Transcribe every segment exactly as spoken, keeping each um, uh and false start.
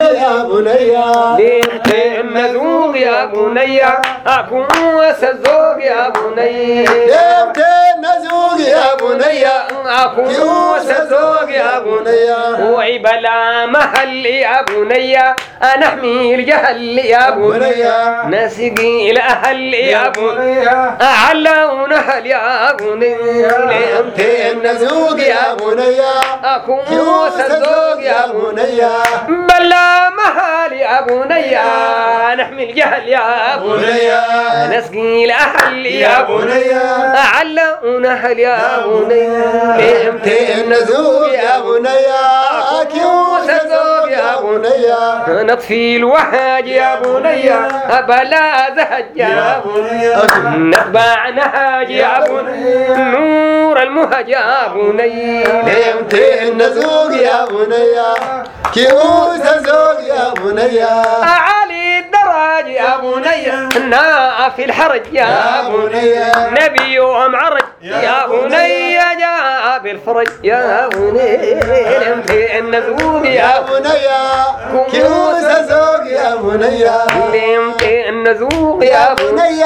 يا بني ليمت النزوق يا بني أكون وسزوق يا بني ليمت النزوق يا بني أكون وسزوق يا بني وعبلا محل يا بني أنا أحمي الجهل يا بني نسقي الأهل يا بني أعلى ونهل يا بني ليمت النزوق يا بني أكون وسزوق يا بني بلا محل يا بني نحمي الجهل يا بني نسقي الأهل يا بني أعلى ونهل يا بني ليمت النزوق يا بني وسزوق يا بني نطفي الوهج يا بني بلا زهج يا بني نتبع نهج يا بني نور المهج يا بني ليمت النزوق يا بني كيوس الزوق يا بني أعلي الدرج يا بني نافي الحرج يا بني نبي ومعرج يا بني جاء بالفرج يا بني ليمت النزوق يا بني كيوس الزوق يا بني ليمت النزوق يا بني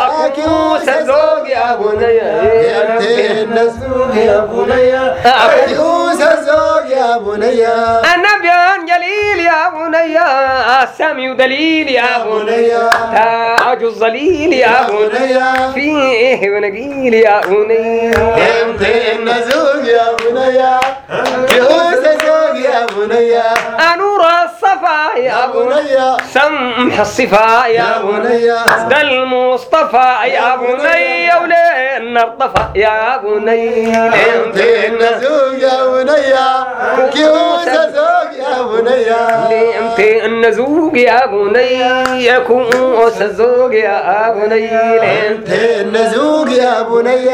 كيوس الزوق يا بني ليمت النزوق يا بني كيوس الزوق يا بني النبي جليل يا بني السامي دليل يا بني تاج الظليل يا بني فيه ونقيل يا بني ليمت النزوق يا بني كيوس الزوق يا بني نور الصفا يا بني سمح الصفا يا بني ده المصطفى يا بني ولين ارطفى يا بني ليمت النزوق يا بني كيوس الزوق يا بني ليمت النزوق يا بني كوس الزوق يا بني ليمت النزوق يا بني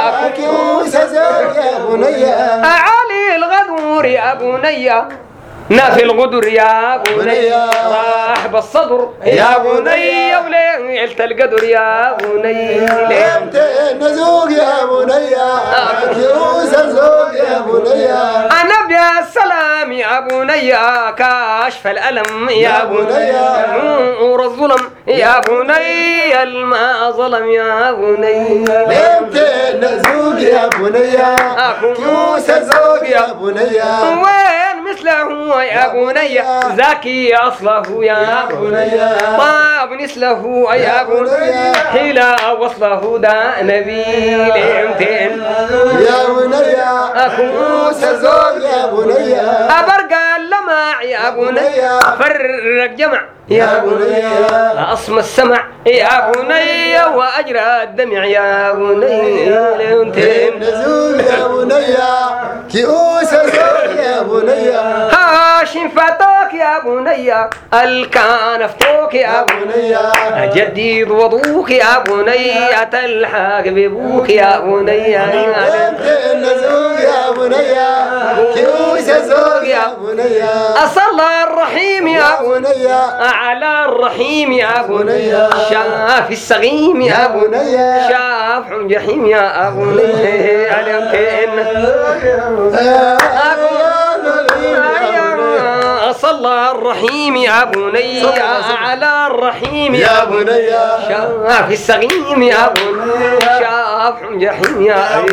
كيوس الزوق يا بني أعلي الغدور يا بني نافي الغدر يا بني راحب الصدر يا بني وليلة القدر يا بني ليمت النزوق يا بني كيوس الزوق يا بني النبي السلام يا بني كاشف الألم يا بني نور الظلم يا بني الماء ظلم يا بني ليمت النزوق يا بني كيوس الزوق يا بني وين مثله يا بني زكي أصله يا بني طاب نسله يا بني حلا وصله دا نبي ليمتين يا بني أكوس الزوق يا بني أبرق اللمع يا بني فرق جمع يا بني أصم السمع يا بني وأجرى الدمع يا بني ليمتين النزوق يا بني كيوس الزوق يا بني هاشم فتوك يا بني الكنفتوك يا بني جديد وضوك يا بني أتلحق ببوك يا بني النزوق يا بني كيوس الزوق يا بني أصلى الرحيم يا بني على الرحيم يا بني شاف السقيم يا بني شاف جحيم يا بني صلى الرحيم يا بني على الرحيم يا بني شاف السقيم يا بني شاف جحيم يا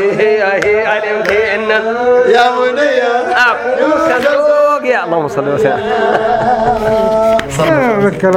يا بني أكون صدوق يا اللهم صل وسلم